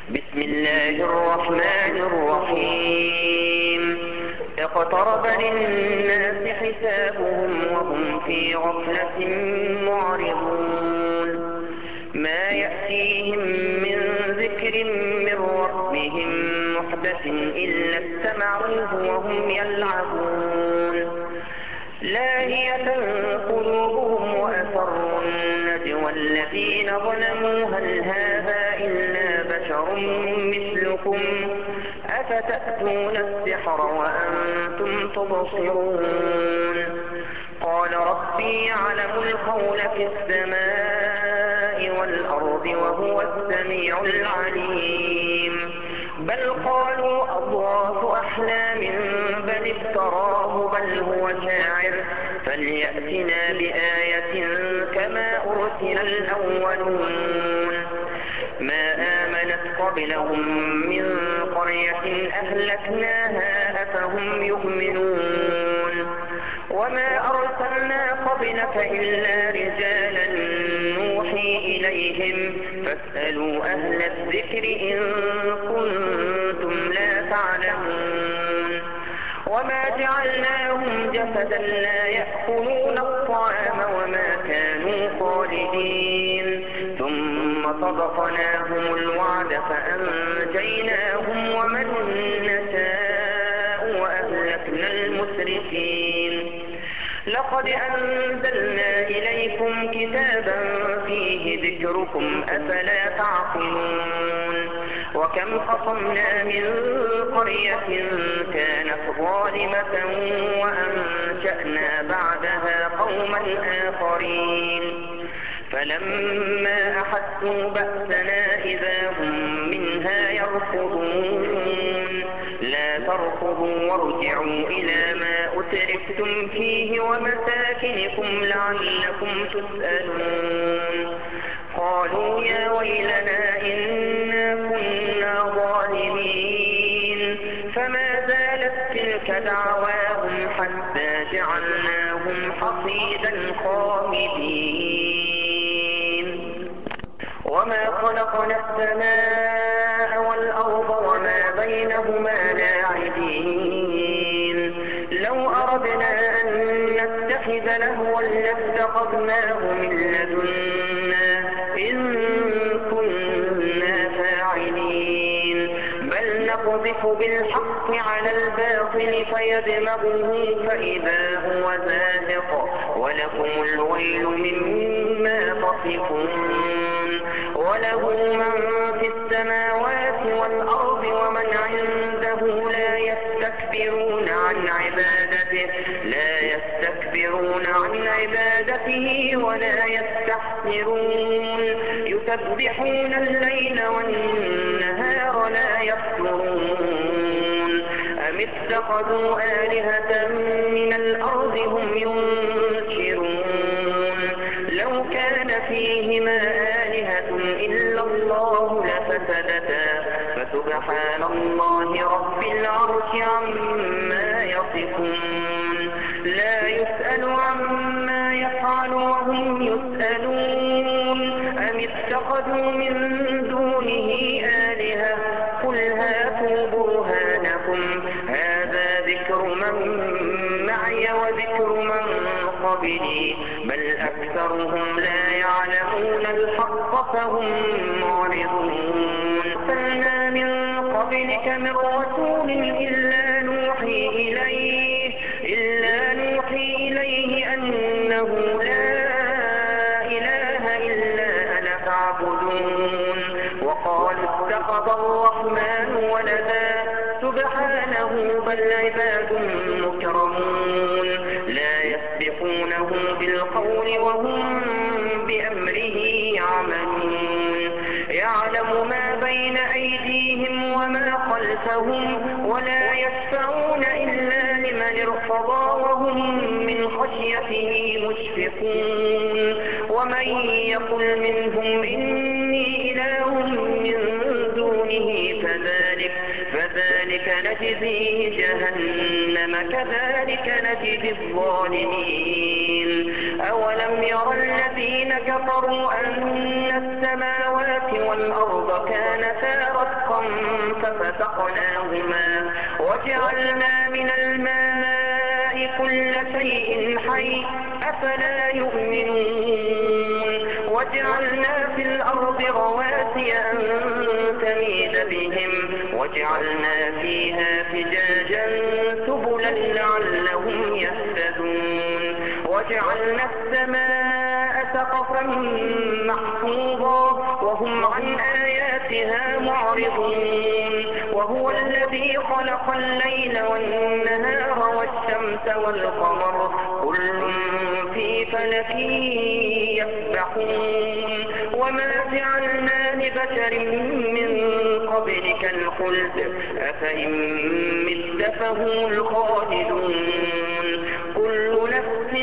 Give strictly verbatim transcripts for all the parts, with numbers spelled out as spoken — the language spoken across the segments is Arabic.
بسم الله الرحمن الرحيم اقترب للناس حسابهم وهم في غفلة معرضون ما يأتيهم من ذكر من ربهم محدث إلا استمعوه وهم يلعبون لاهية قلوبهم وأسروا النجوى الذين ظلموا هل هذا إلا بشر مثلكم أفتأتون السحر وأنتم تبصرون قال ربي يعلم القول في السماء والأرض وهو السميع العليم بل قالوا أضغاث أحلام بل افتراه بل هو شاعر فليأتنا بآية كما أرسل الأولون ما آمنت قبلهم من قرية أهلكناها أفهم يؤمنون وما أرسلنا قبلك إلا رجالا نوحي إليهم فاسألوا أهل الذكر إن كنتم لا تعلمون وما جعلناهم جسدا لا يأكلون الطعام وما كانوا خالدين ثم صدقناهم الوعد فأنجيناهم ومن نشاء وأهلكنا المسرفين لقد أنزلنا إليكم كتابا فيه ذكركم أفلا تعقلون وكم قصمنا من قرية كانت ظالمة وأنشأنا بعدها قوما آخرين فلما أحسوا بأسنا إذا هم منها يركضون لا تركضوا وارجعوا إلى ما أترفتم فيه ومساكنكم لعلكم تسألون قالوا يا ويلنا إنا كنا ظالمين فما زالت تلك دعواهم حتى جعلناهم حصيدا خامدين وما خلقنا السماء والأرض وما بينهما لاعبين لو أردنا أن نتخذ لهوا لاتخذناه من لدنا إن كنا فاعلين بل نقذف بالحق على الباطل فيدمغه فإذا هو زاهق ولكم الويل مما تصفون وله من في السماوات والأرض ومن عنده لا يستكبرون عن عبادته لا يستكبرون عن عبادته ولا يستحسرون يسبحون الليل والنهار لا يفترون أم اتخذوا آلهة من الأرض هم ينشرون لو كان فيهما آلهة إلا الله لفسدتا فسبحان الله رب العرش عما يصفون لا يسأل عما يفعل وهم يسألون أم اتخذوا من دونه آلهة قل هاتوا برهانكم هذا ذكر من معي وذكر من قبلي بل أكثرهم لا يعلمون الحق فهم معرضون أرسلنا من قبلك من رسول إلا نوحي إليه إلا نوحي إليه أنه لا إله إلا أنا فاعبدون وقالوا اتخذ الرحمن ولدا سبحانه بل عباد مكرمون لا يسبقونه بالقول وهم بأمره يعملون يعلم ما بين أيديهم وما خلفهم ولا يشفعون إلا لمن ارتضى وهم من خشيته مشفقون ومن يقل منهم إني إله من دونه فذلك فذلك نجزيه جهنم كذلك نجزي الظالمين أولم ير الذين كفروا أن السماوات والأرض كانتا رتقا ففتقناهما وجعلنا من الماء كل شيء حي أفلا يؤمنون وجعلنا في الأرض رواسي أن تميد بهم وجعلنا فيها فجاجا سبلا لعلهم يهتدون وجعلنا السماء سقفا محفوظا وهم عن آياتها معرضون وهو الذي خلق الليل والنهار والشمس والقمر كل في فلك يسبحون وما جعلنا لبشر من قبلك الخلد أفإن مت فهم الخالدون كل نفس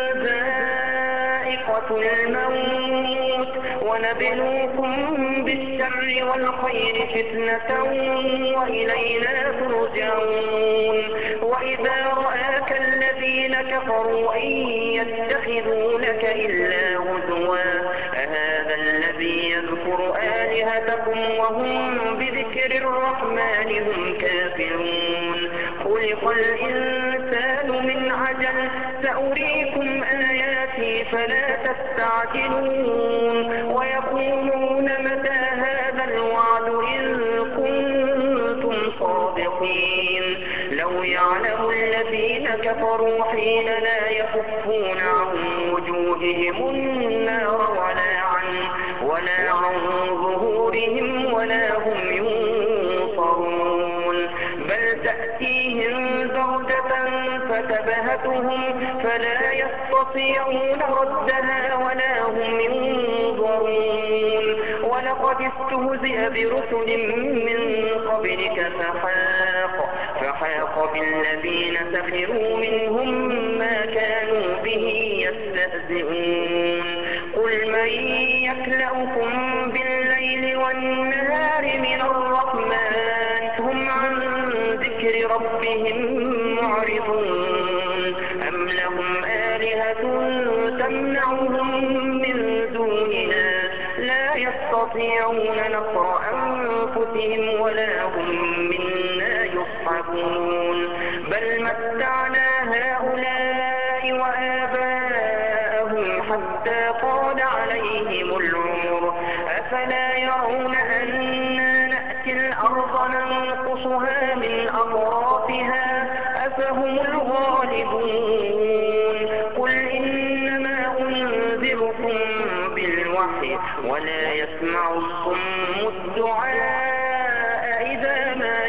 ذائقة الموت ونبلوكم بالشر والخير فتنة وإلينا ترجعون وإذا رآك الذين كفروا إن يتخذونك إلا هزوا أهذا الذي يذكر آلهتكم وهم بذكر الرحمن هم كافرون خلق الإنسان من عجل سأريكم آياتي فلا تستعجلون ويقولون متى هذا الوعد إن كنتم صادقين لو يعلم الذين كفروا حين لا يكفون عن وجوههم النار ولا عن ولا عن ظهورهم ولا هم ينصرون بل تأتيهم بغتة فتبهتهم فلا يستطيعون ردها ولا هم ينظرون ولقد استهزئ برسل من قبلك فحاق فحاق بالذين سخروا منهم ما كانوا به يستهزئون قل من يكلأكم بالليل والنهار من الرحمن هم عن ذكر ربهم معرضون أم لهم آلهة تمنعهم من دوننا لا يستطيعون نصر أنفسهم ولا هم منا يصحبون بل متعنا هؤلاء وآباءهم حتى طال عليهم العمر أفلا يرون أنا نأتي الأرض ننقصها من أطرافها أفهم الغالبون قل إنما أنذركم بالوحي ولا يسمع الصم الدعاء إذا ما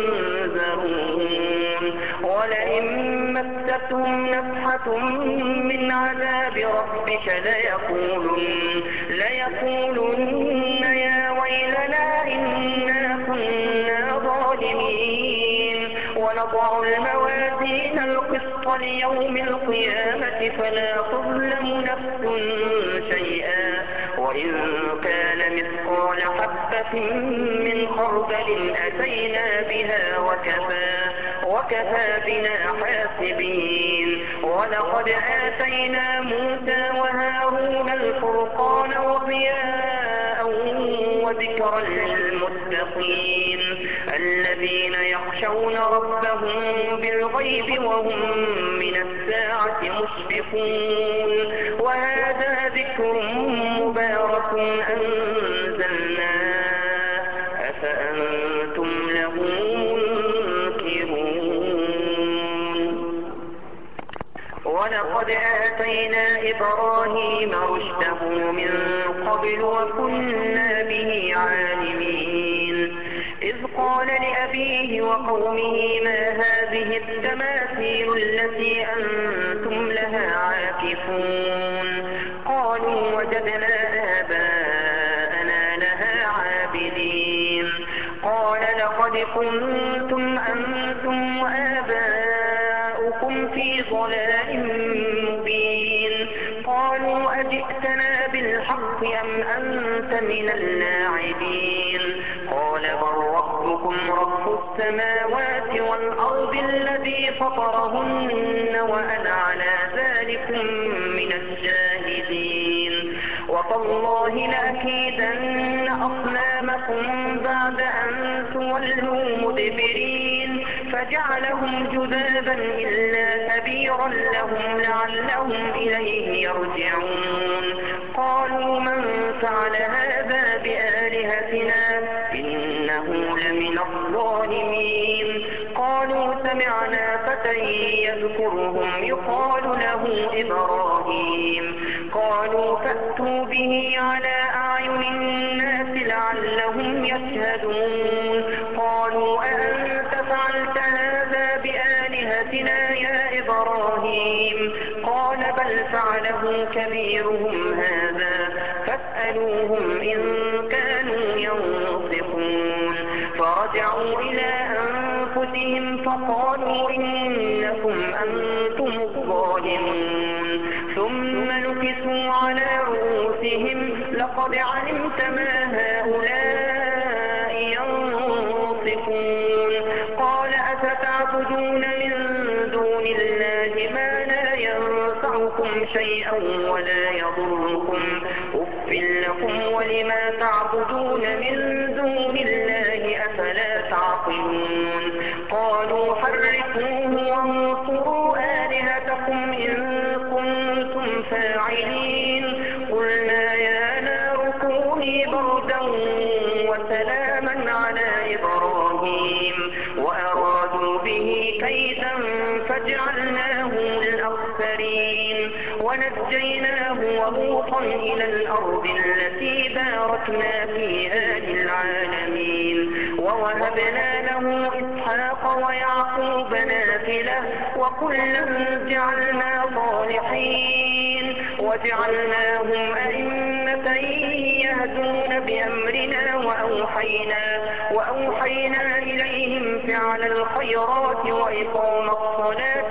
ينذرون ولئن مستهم نفحة من عذاب ربك ليقولن, ليقولن يا ويلنا إنا كنا ظالمين ونضع الموازين القسط ليوم القيامة فلا تظلم نفس شيئا وإن كان مثقال حبة من خردل أتينا بها وكفى, وكفى بنا حاسبين ولقد آتينا موسى وهارون الفرقان وضياء وذكرا للمتقين الذين يخشون ربهم بالغيب وهم من الساعة مشفقون وهذا ذكر مبارك أنزلناه أفأنتم له منكرون ولقد آتينا إبراهيم رشده من قبل وكنا به عالمين إذ قال لأبيه وقومه ما هذه التماثيل التي أنتم لها عاكفون قالوا وجدنا آباءنا لها عابدين قال لقد كنتم أنتم وآباؤكم في ضلال مبين قالوا أجئتنا بالحق أم أنت من اللاعبين قال بل ربكم رب السماوات والأرض الذي فطرهن وأنا على ذلك ذلكم من الشاهدين. وتالله لأكيدن أصنامكم بعد أن تولوا مدبرين فجعلهم جذابا إلا كبيرا لهم لعلهم إليه يرجعون. قالوا من فعل هذا بآلهتنا إنه لمن الظالمين. قالوا سمعنا فتى يذكرهم يقال له إبراهيم. قالوا فأتوا به على أعين الناس لعلهم يشهدون. قالوا أأنت فعلت هذا بآلهتنا يا إبراهيم؟ قال بل فعله كبيرهم هذا فاسألوهم إن كانوا ينطقون. فرجعوا إلى أنفسهم فقالوا إنكم أنتم الظالمون. ثم نكسوا على رؤوسهم لقد علمت ما هؤلاء ينطقون. قال أفتعبدون من دون الله ما لا ينفعكم شيئا ولا يضركم أف لكم ولما تعبدون من دون الله أفلا تعقلون. قالوا حرقوه وانصروا آلهتكم إن كنتم فاعلين. قلنا يا نار كوني بردا وسلاما على إبراهيم وأرادوا به كيدا فجعلناهم الأخسرين. ونجيناه ولوطا إلى الأرض التي باركنا فيها للعالمين. ووهبنا له إسحاق ويعقوب نافلة وكلا جعلنا صالحين وجعلناهم أئمة يهدون بأمرنا وأوحينا, وأوحينا إليهم فعل الخيرات وإقام الصلاة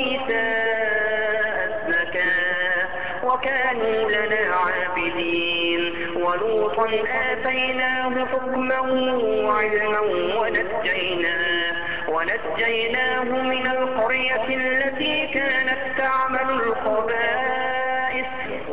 وإيتاء الزكاة وكانوا لنا عابدين. ولوطا آتيناه حكما وعلما ونجيناه, ونجيناه من القرية التي كانت تعمل الخبائث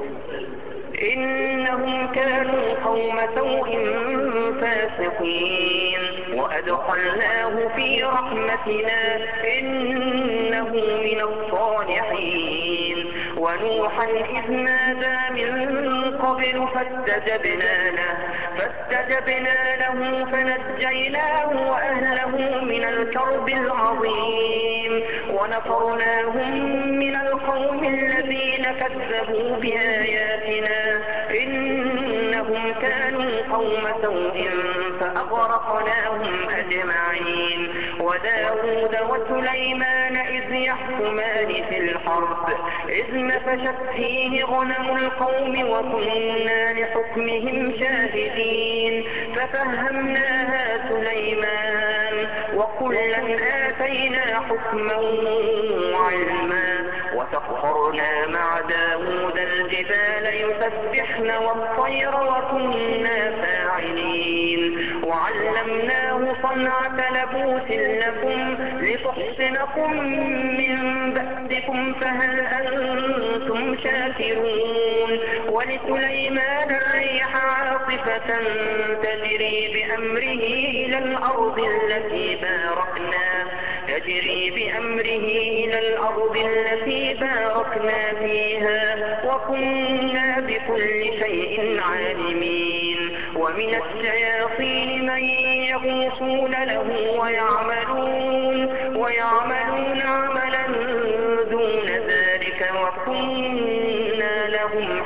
إنهم كانوا قوم سوء فاسقين. وأدخلناه في رحمتنا إنه من الصالحين. ونوحا إذ نادى من قبل فاستجبنا له, فاستجبنا له فنجيناه وأهله من الكرب العظيم. ونصرناهم من القوم الذين كذبوا بآياتنا إنهم كانوا قوم سوء فأغرقناهم أجمعين. وداود وسليمان إذ يحكمان في الحرب إذ نفشت فيه غنم القوم وكنا لحكمهم شاهدين. ففهمناها سليمان وكلا آتينا حكما وعلما. وسخرنا مع داود الجبال يسبحن والطير وكنا فاعلين. وعلمناه صنعة لبوس لكم لتحصنكم من بأسكم فهل أنتم شاكرون. ولسليمان الريح عاصفة تجري بأمره إلى الأرض التي باركنا تجري بأمره إلى الأرض التي باركنا فيها وكنا بكل شيء عالمين. ومن الشياطين من يغوصون له ويعملون, ويعملون عملا دون ذلك وكنا لهم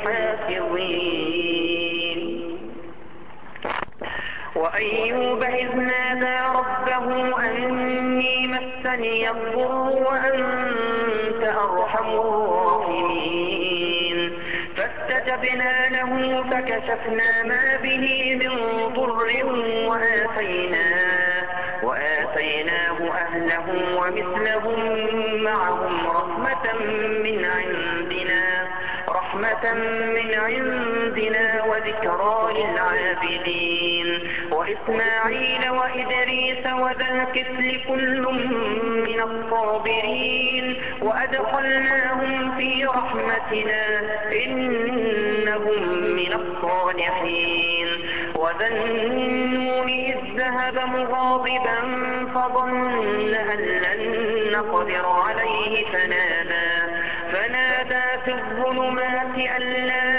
حافظين. وأيوب إذ نادى ربه أني مسني الضر وأنت أرحم الراحمين. فاستجبنا له فكشفنا ما به من ضر وآتيناه, وآتيناه أهله ومثلهم معهم رحمة من عندنا رحمة من عندنا وذكرى للعابدين وإسماعيل وإدريس وذا الكفل كل من الصابرين وأدخلناهم في رحمتنا إنهم من الصالحين وذا النون إذ ذهب مغاضبا فظن أن لن نقدر عليه فنادى فنادى في الظلمات أن لا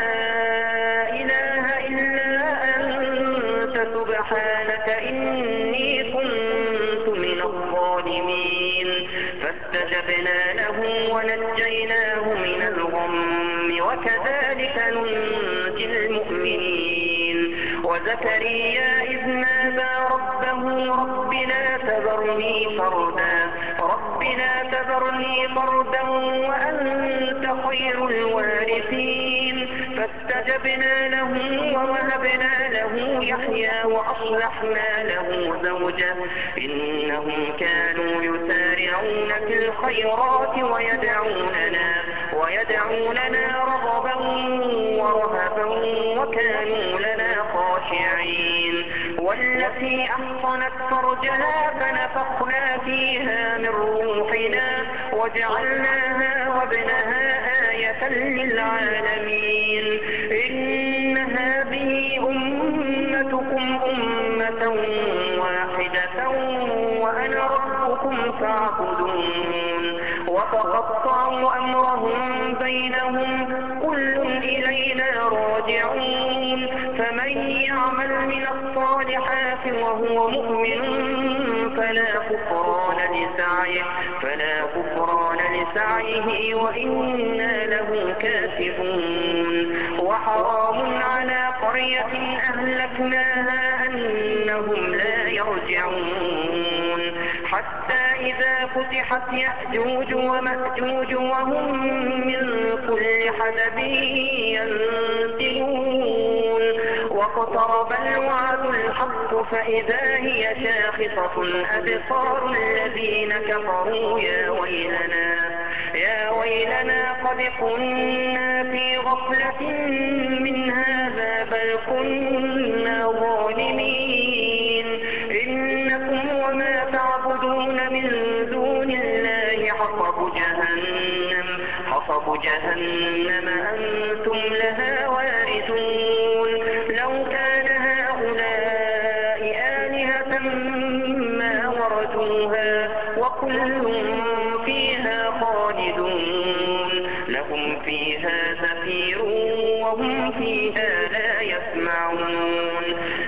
إله إلا أنت سبحانك إني كنت من الظالمين فاستجبنا له ونجيناه من الغم وكذلك ننجي المؤمنين وزكريا إذ نادى ربه رب لا تذرني فردا رب لا تذرني فردا وأنت خير الوارثين فاستجبنا له ووهبنا له يحيى وأصلحنا له زوجه إنهم كانوا يسارعون في الخيرات ويدعوننا ويدعوننا رغبا ورهبا وكانوا لنا خاشعين والتي أحصنت فرجها فنفخنا فيها من روحنا وجعلناها وابنها آية للعالمين إن هذه أمتكم أمة واحدة وأنا ربكم فاعبدون وتقطعوا أمرهم بينهم كل إلينا راجعون فمن يعمل من الصالحات وهو مؤمن فلا كفران لسعيه فلا كفران لسعيه وإنا له كاتبون وحرام على قرية أهلكناها أنهم لا يرجعون حتى إذا فتحت يأجوج ومأجوج وهم من كل حدب ينسلون واقترب الوعد الحق فإذا هي شاخصة أبصار الذين كفروا يا ويلنا يا ويلنا قد كنا في غفلة من هذا بل كنا ظالمين إنكم وما تعبدون من دون الله حصب جهنم حصب جهنم أنتم لها واردون لو كان هؤلاء آلهة ما وردوها وكل فيها خالدون لهم فيها زفير وهم فيها لا يسمعون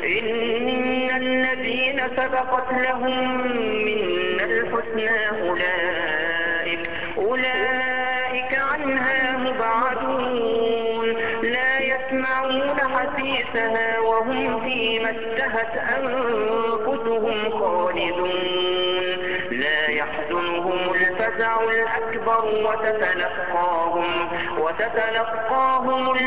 إن الذين سبقت لهم منا الحسنى أولئك أولئك عنها مبعدون لا يسمعون حسيسها وهم فيما اشتهت أنفسهم خالدون لا يحزنهم الفزع الأكبر وتتلقاهم وتتلقاهم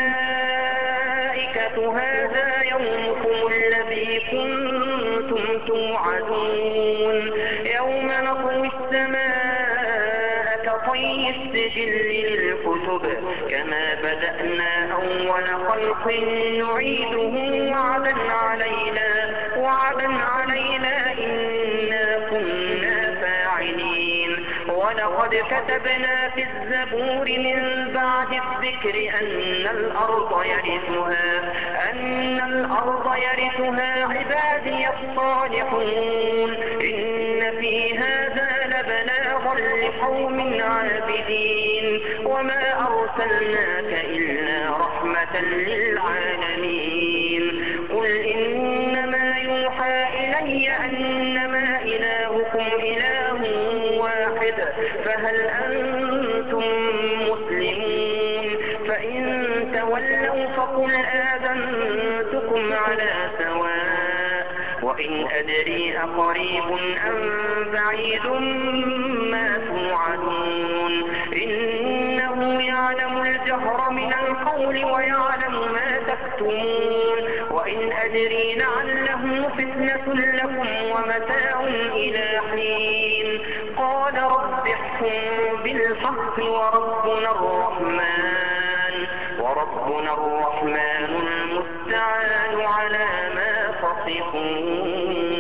الملائكة هذا يومكم الذي كنتم توعدون يوم نطوي السماء كطي السجل للكتب كما بدأنا أول خلق نعيده وعدا علينا وعدا علينا إنا كنا فاعلين ولقد كتبنا في الزبور من بعد الذكر أن الأرض يرثها أن الأرض يرثها عبادي الصالحون إن في هذا لبلاغا لقوم عابدين وما أرسلناك إلا رحمة للعالمين قل إنما يوحى إلي أنما إلهكم إله واحد فهل أنتم مسلمون فإن تولوا فقل آذنتكم على سواء وإن أدري أقريب أم بعيد ما توعدون إنه يعلم الجهر من القول ويعلم ما تكتمون وإن أدري لعله فتنة لكم ومتاع إلى حين قال رب احكم بالحق وربنا الرحمن وربنا الرحمن المستعان على ما تصفون.